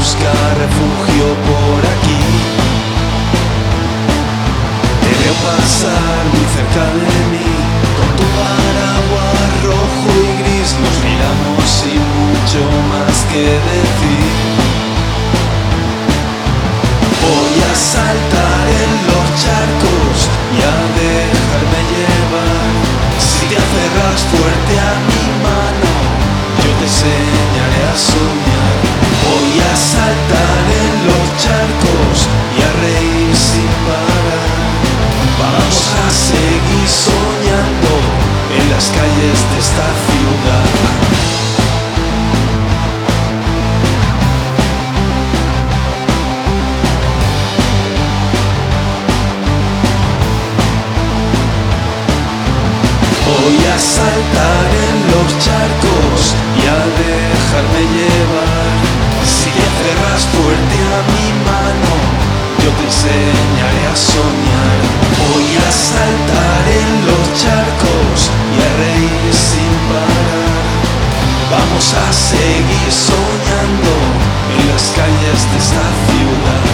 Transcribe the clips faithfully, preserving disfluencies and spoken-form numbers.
buscar refugio por aquí. Te veo pasar muy cerca de mí, con tu paraguas rojo y gris. Nos miramos sin mucho más que decir. Voy a saltar en los charcos y a dejarme llevar. Si te aferras fuerte a mi mano, yo te enseñaré a soñar. Voy a saltar en los charcos y a reír sin parar. Vamos a seguir soñando en las calles de esta ciudad. Voy a saltar en los charcos y a dejarme llevar. Si te aferras fuerte a mi mano, yo te enseñaré a soñar. Voy a saltar en los charcos y a reír sin parar. Vamos a seguir soñando en las calles de esta ciudad.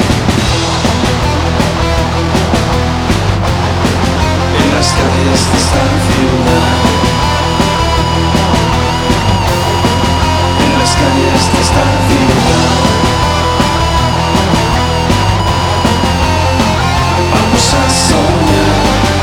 En las calles de esta ciudad. En las calles de esta ciudad. Vamos a soñar.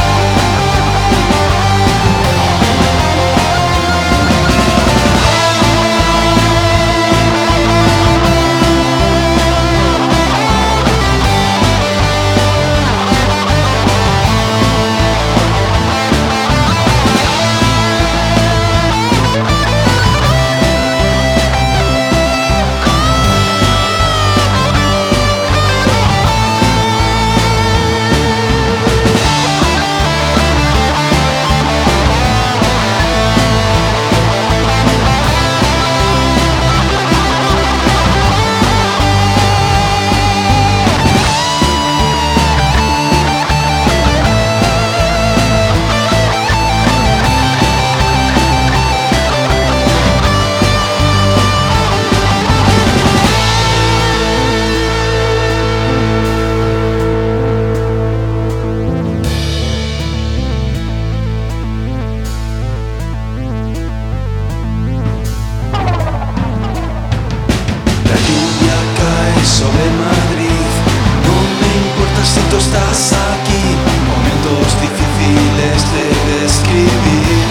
Sobre Madrid, no me importa si tú estás aquí. Momentos difíciles de describir.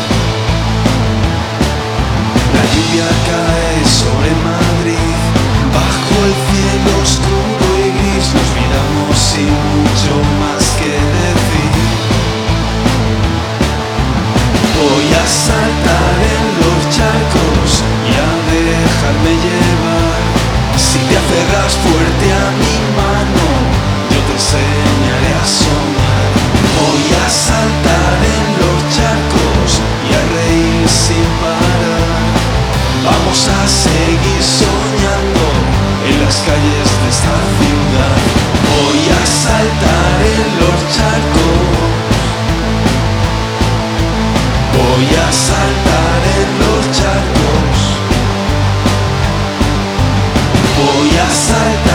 La lluvia cae sobre Madrid, bajo el cielo oscuro y gris. Nos miramos sin mucho más que decir. Voy a saltar en los charcos y a dejarme llevar. Si te aferras fuerte a mi mano, yo te enseñaré a soñar. Voy a saltar en los charcos y a reír sin parar. Vamos a seguir soñando en las calles de esta ciudad. Voy a saltar en los charcos. Voy a saltar en los charcos. Voy a saltar.